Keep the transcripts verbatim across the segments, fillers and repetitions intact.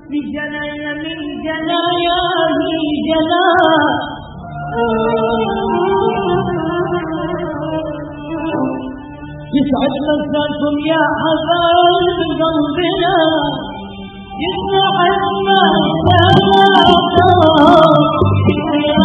في جنايا من جنايا من جنا يسعد مساكم يا حبايب قلبنا يسعد مساكم يا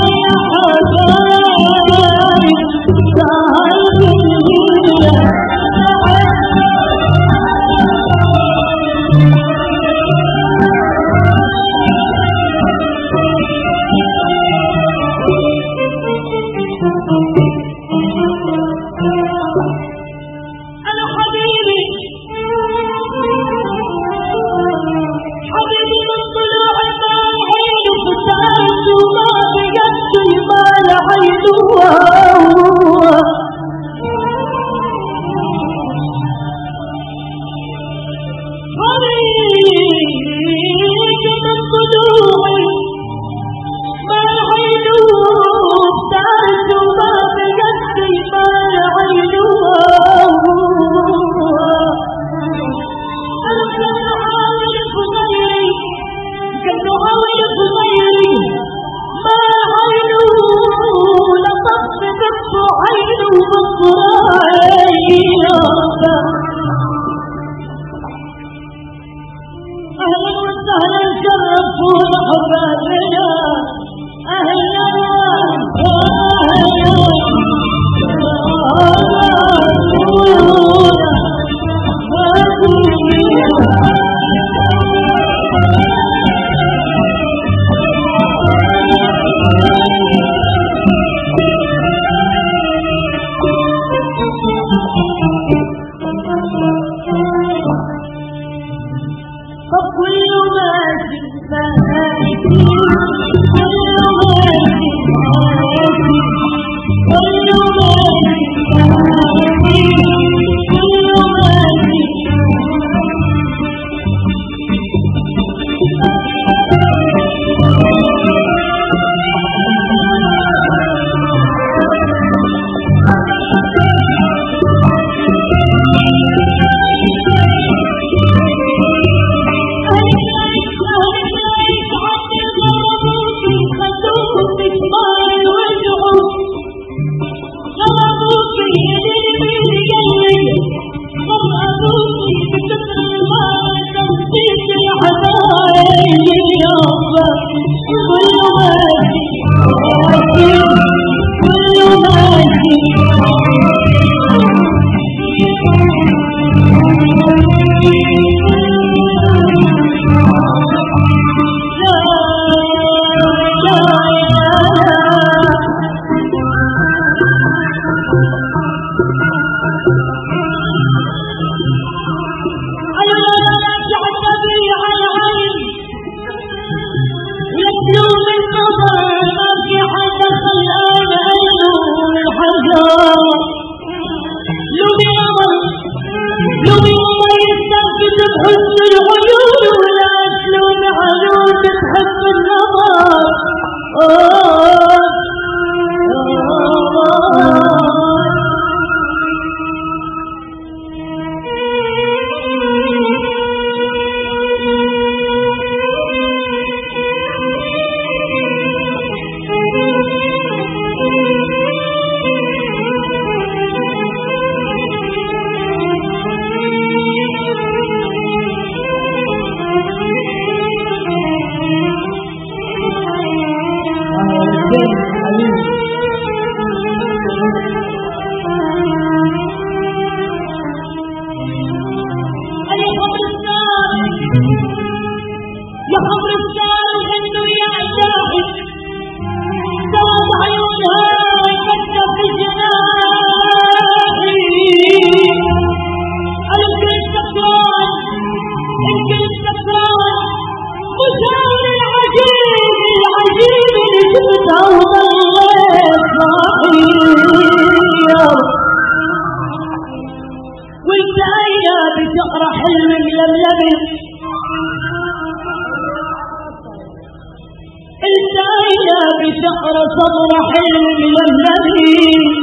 بشعر صبر حلم للنبي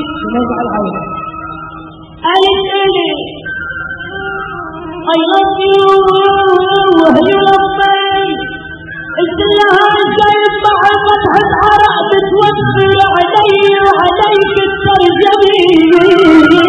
قالت إلي I love you you love me قلت لها زين بعد ما تحضر بتوفر علي وعليك الترجمية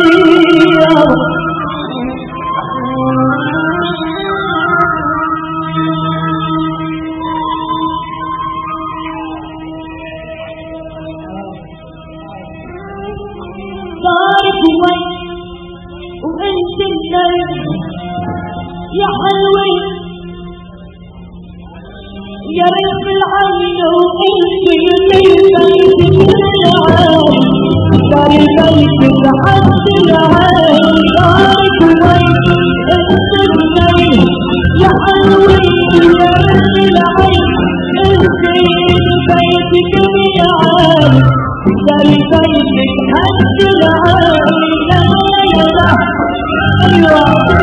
صارت وين وانت الليل يا حلوة يا ريت العين وانت الليل صار البيت لحد العين صارت وين انت الليل يا حلوة يا ريت العين انت البيت جميعا صار البيت لحد العين ايوه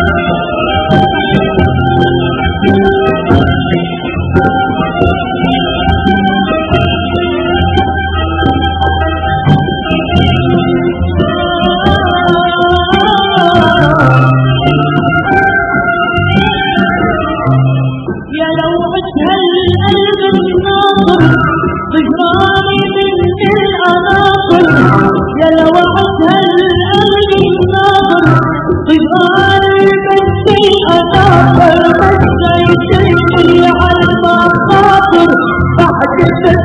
يا لوحة هالقلب الناظر ضجراني بنت الأناصر يا لوحة هالقلب الناظر ضجراني بنت الأناصر بس يشتري على المخاطر بعد